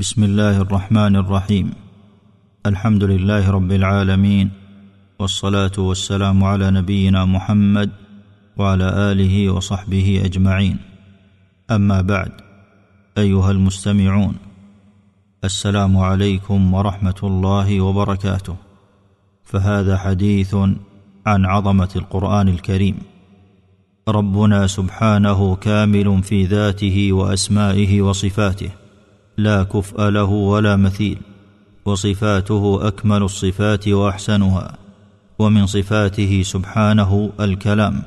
بسم الله الرحمن الرحيم. الحمد لله رب العالمين، والصلاة والسلام على نبينا محمد وعلى آله وصحبه أجمعين. أما بعد، أيها المستمعون، السلام عليكم ورحمة الله وبركاته. فهذا حديث عن عظمة القرآن الكريم. ربنا سبحانه كامل في ذاته وأسمائه وصفاته، لا كفء له ولا مثيل، وصفاته أكمل الصفات وأحسنها. ومن صفاته سبحانه الكلام،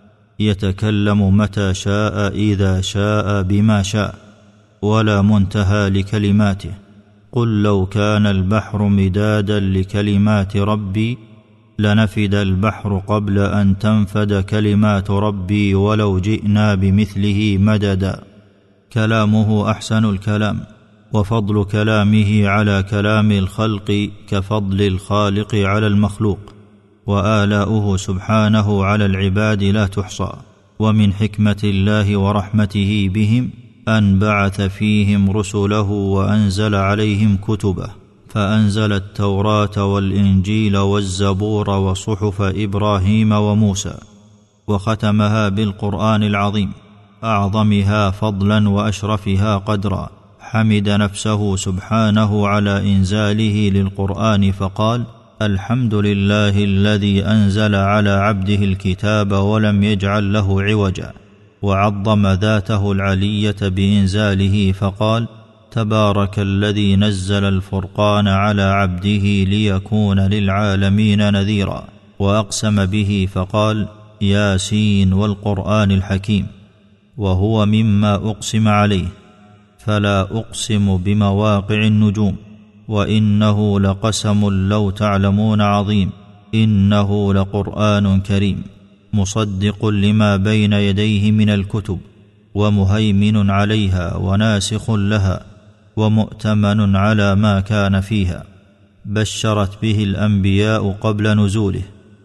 يتكلم متى شاء إذا شاء بما شاء، ولا منتهى لكلماته. قل لو كان البحر مدادا لكلمات ربي لنفد البحر قبل أن تنفد كلمات ربي ولو جئنا بمثله مددا. كلامه أحسن الكلام، وفضل كلامه على كلام الخلق كفضل الخالق على المخلوق، وآلاؤه سبحانه على العباد لا تحصى. ومن حكمة الله ورحمته بهم أن بعث فيهم رسله وأنزل عليهم كتبه، فأنزل التوراة والإنجيل والزبور وصحف إبراهيم وموسى، وختمها بالقرآن العظيم، أعظمها فضلا وأشرفها قدرا. حمد نفسه سبحانه على إنزاله للقرآن فقال: الحمد لله الذي أنزل على عبده الكتاب ولم يجعل له عوجا. وعظم ذاته العلية بإنزاله فقال: تبارك الذي نزل الفرقان على عبده ليكون للعالمين نذيرا. وأقسم به فقال: ياسين والقرآن الحكيم. وهو مما أقسم عليه، فلا أقسم بمواقع النجوم، وإنه لقسم لو تعلمون عظيم، إنه لقرآن كريم، مصدق لما بين يديه من الكتب، ومهيمن عليها وناسخ لها، ومؤتمن على ما كان فيها. بشرت به الأنبياء قبل نزوله،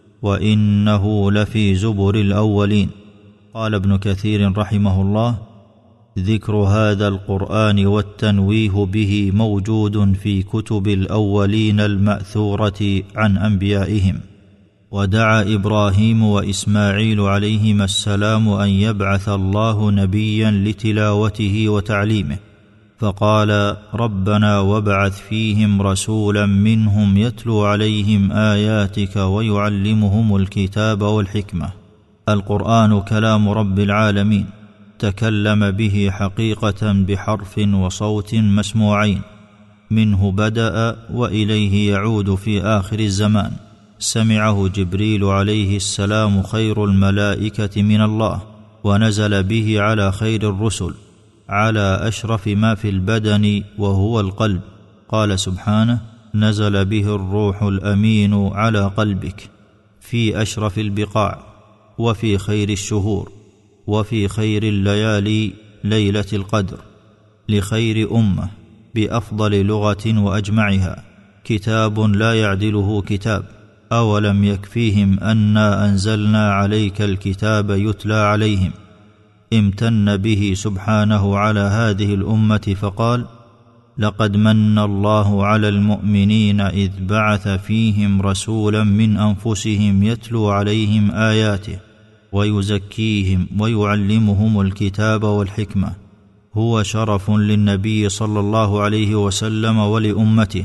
وإنه لفي زبر الأولين. قال ابن كثير رحمه الله: ذكر هذا القرآن والتنويه به موجود في كتب الأولين المأثورة عن أنبيائهم. ودعا إبراهيم وإسماعيل عليهما السلام أن يبعث الله نبيا لتلاوته وتعليمه، فقال: ربنا وابعث فيهم رسولا منهم يتلو عليهم آياتك ويعلمهم الكتاب والحكمة. القرآن كلام رب العالمين، تكلم به حقيقة بحرف وصوت مسموعين، منه بدأ وإليه يعود في آخر الزمان. سمعه جبريل عليه السلام خير الملائكة من الله، ونزل به على خير الرسل، على أشرف ما في البدن وهو القلب. قال سبحانه: نزل به الروح الأمين على قلبك، في أشرف البقاع، وفي خير الشهور، وفي خير الليالي ليلة القدر، لخير أمة، بأفضل لغة وأجمعها، كتاب لا يعدله كتاب. أولم يكفيهم أنا أنزلنا عليك الكتاب يتلى عليهم. امتن به سبحانه على هذه الأمة فقال: لقد من الله على المؤمنين إذ بعث فيهم رسولا من أنفسهم يتلو عليهم آياته ويزكيهم ويعلمهم الكتاب والحكمة. هو شرف للنبي صلى الله عليه وسلم ولأمته،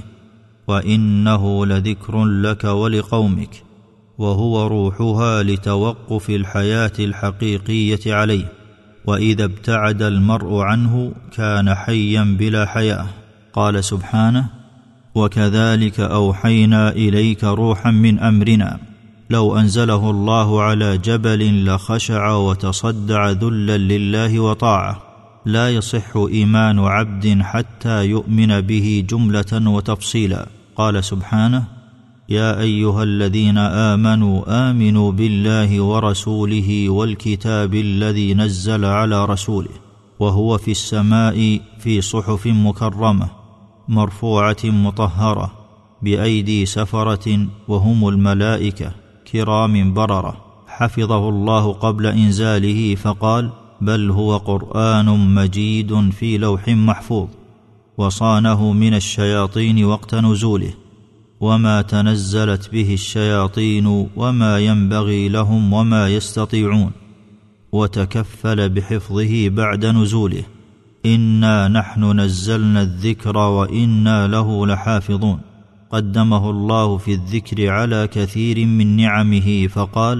وإنه لذكر لك ولقومك، وهو روحها لتوقف الحياة الحقيقية عليه. وإذا ابتعد المرء عنه كان حيا بلا حياة. قال سبحانه: وكذلك أوحينا إليك روحا من أمرنا لو أنزله الله على جبل لخشع وتصدع ذلا لله وطاعة. لا يصح إيمان عبد حتى يؤمن به جملة وتفصيلا. قال سبحانه: يا أيها الذين آمنوا بالله ورسوله والكتاب الذي نزل على رسوله، وهو في السماء في صحف مكرمة مرفوعة مطهرة بأيدي سفرة، وهم الملائكة كرام بررة. حفظه الله قبل إنزاله فقال: بل هو قرآن مجيد في لوح محفوظ. وصانه من الشياطين وقت نزوله، وما تنزلت به الشياطين وما ينبغي لهم وما يستطيعون، وتكفل بحفظه بعد نزوله: إنا نحن نزلنا الذكر وإنا له لحافظون. قدمه الله في الذكر على كثير من نعمه فقال: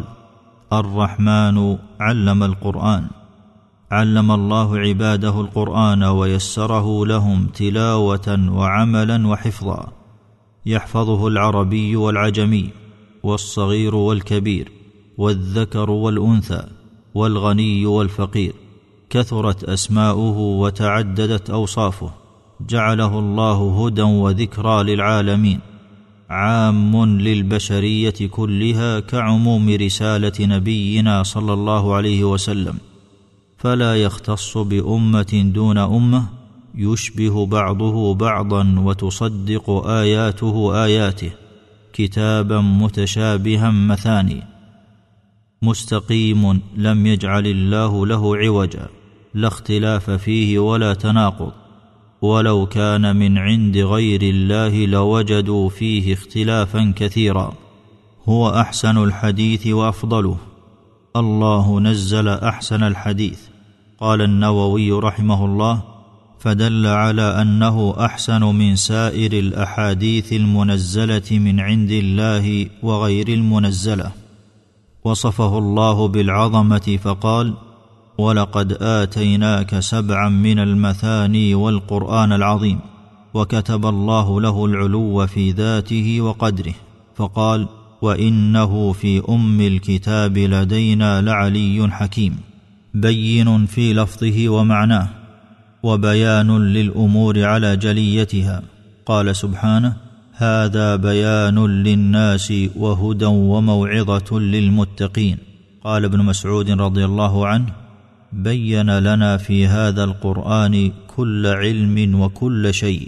الرحمن علم القرآن. علم الله عباده القرآن ويسره لهم تلاوة وعملا وحفظا، يحفظه العربي والعجمي والصغير والكبير والذكر والأنثى والغني والفقير. كثرت أسماؤه وتعددت أوصافه، جعله الله هدى وذكرى للعالمين، عام للبشرية كلها كعموم رسالة نبينا صلى الله عليه وسلم، فلا يختص بأمة دون أمة، يشبه بعضه بعضا وتصدق آياته آياته، كتابا متشابها مثاني، مستقيم لم يجعل الله له عوجا، لا اختلاف فيه ولا تناقض، ولو كان من عند غير الله لوجدوا فيه اختلافا كثيرا. هو أحسن الحديث وأفضله. الله نزل أحسن الحديث. قال النووي رحمه الله: فدل على أنه أحسن من سائر الأحاديث المنزلة من عند الله وغير المنزلة. وصفه الله بالعظمة فقال: ولقد آتيناك 7 من المثاني والقرآن العظيم. وكتب الله له العلو في ذاته وقدره فقال: وإنه في أم الكتاب لدينا لعلي حكيم. بين في لفظه ومعناه، وبيان للأمور على جليتها. قال سبحانه: هذا بيان للناس وهدى وموعظة للمتقين. قال ابن مسعود رضي الله عنه: بين لنا في هذا القرآن كل علم وكل شيء،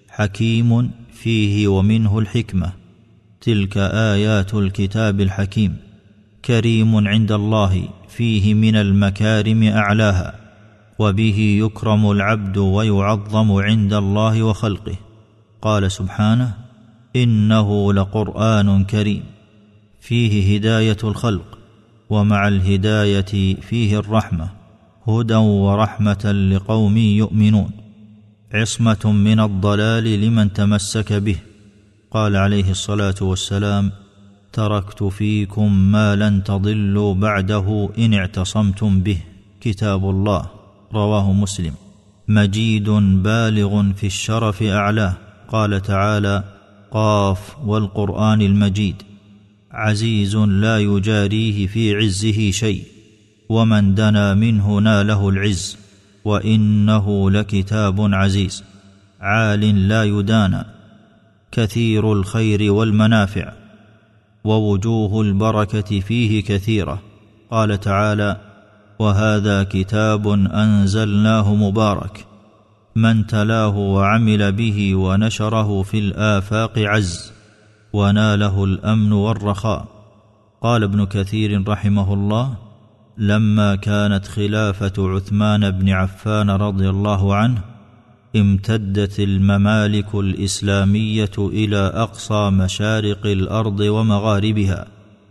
حكيم فيه ومنه الحكمة. تلك آيات الكتاب الحكيم. كريم عند الله، فيه من المكارم أعلاها، وبه يكرم العبد ويعظم عند الله وخلقه. قال سبحانه: إنه لقرآن كريم. فيه هداية الخلق، ومع الهداية فيه الرحمة، هدى ورحمة لقوم يؤمنون، عصمة من الضلال لمن تمسك به. قال عليه الصلاة والسلام: تركت فيكم ما لن تضلوا بعده إن اعتصمتم به، كتاب الله. رواه مسلم. مجيد بالغ في الشرف أعلاه. قال تعالى: قاف والقرآن المجيد. عزيز لا يجاريه في عزه شيء، ومن دنا منه ناله العز، وإنه لكتاب عزيز. عال لا يدانى، كثير الخير والمنافع، ووجوه البركة فيه كثيرة. قال تعالى: وهذا كتاب أنزلناه مبارك، من تلاه وعمل به ونشره في الآفاق عز، وناله الأمن والرخاء. قال ابن كثير رحمه الله: لما كانت خلافة عثمان بن عفان رضي الله عنه، امتدت الممالك الإسلامية إلى أقصى مشارق الأرض ومغاربها،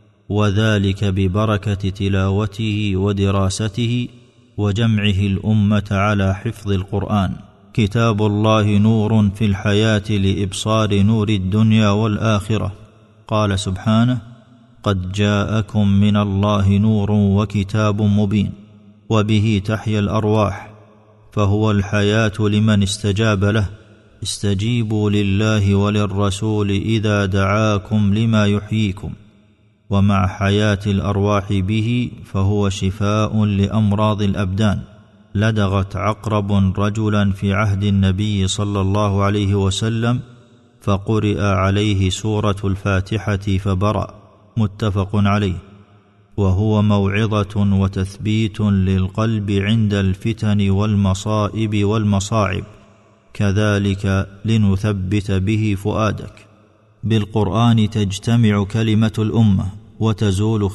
وذلك ببركة تلاوته ودراسته وجمعه الأمة على حفظ القرآن. كتاب الله نور في الحياة لإبصار نور الدنيا والآخرة. قال سبحانه: قد جاءكم من الله نور وكتاب مبين، وبه تحيا الأرواح، فهو الحياة لمن استجاب له. استجيبوا لله وللرسول إذا دعاكم لما يحييكم. ومع حياة الأرواح به فهو شفاء لأمراض الأبدان. لدغت عقرب رجلا في عهد النبي صلى الله عليه وسلم، فقرئ عليه سورة الفاتحة فبرأ. متفق عليه. وهو موعظة وتثبيت للقلب عند الفتن والمصائب والمصاعب، كذلك لنثبت به فؤادك. بالقرآن تجتمع كلمة الأمة وتزول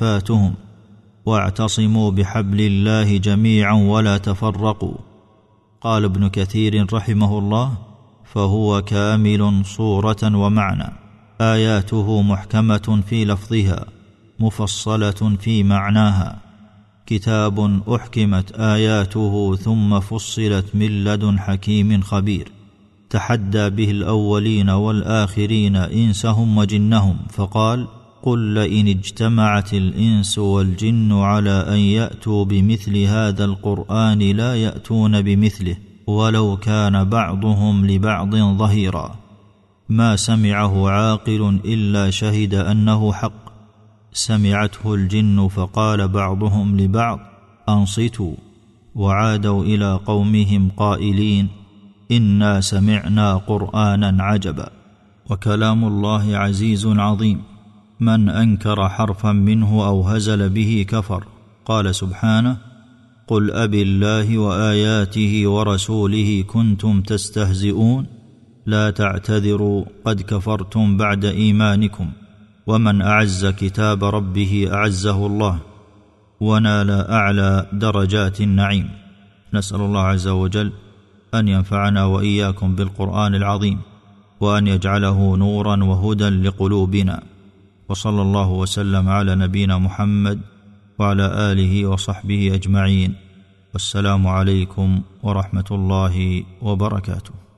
خلافاتهم. واعتصموا بحبل الله جميعا ولا تفرقوا. قال ابن كثير رحمه الله: فهو كامل صورة ومعنى، آياته محكمة في لفظها مفصلة في معناها، كتاب أحكمت آياته ثم فصلت من لدن حكيم خبير، تحدى به الأولين والآخرين إنسهم وجنهم، فقال: قل لئن اجتمعت الإنس والجن على أن يأتوا بمثل هذا القرآن لا يأتون بمثله ولو كان بعضهم لبعض ظهيرا، ما سمعه عاقل إلا شهد أنه حق. سمعته الجن فقال بعضهم لبعض: أنصتوا، وعادوا إلى قومهم قائلين: إنا سمعنا قرآنا عجبا. وكلام الله عزيز عظيم، من أنكر حرفا منه أو هزل به كفر. قال سبحانه: قل أبالله وآياته ورسوله كنتم تستهزئون لا تعتذروا قد كفرتم بعد إيمانكم، ومن أعز كتاب ربه أعزه الله ونال أعلى درجات النعيم. نسأل الله عز وجل أن ينفعنا وإياكم بالقرآن العظيم، وأن يجعله نورا وهدى لقلوبنا. وصلى الله وسلم على نبينا محمد وعلى آله وصحبه أجمعين، والسلام عليكم ورحمة الله وبركاته.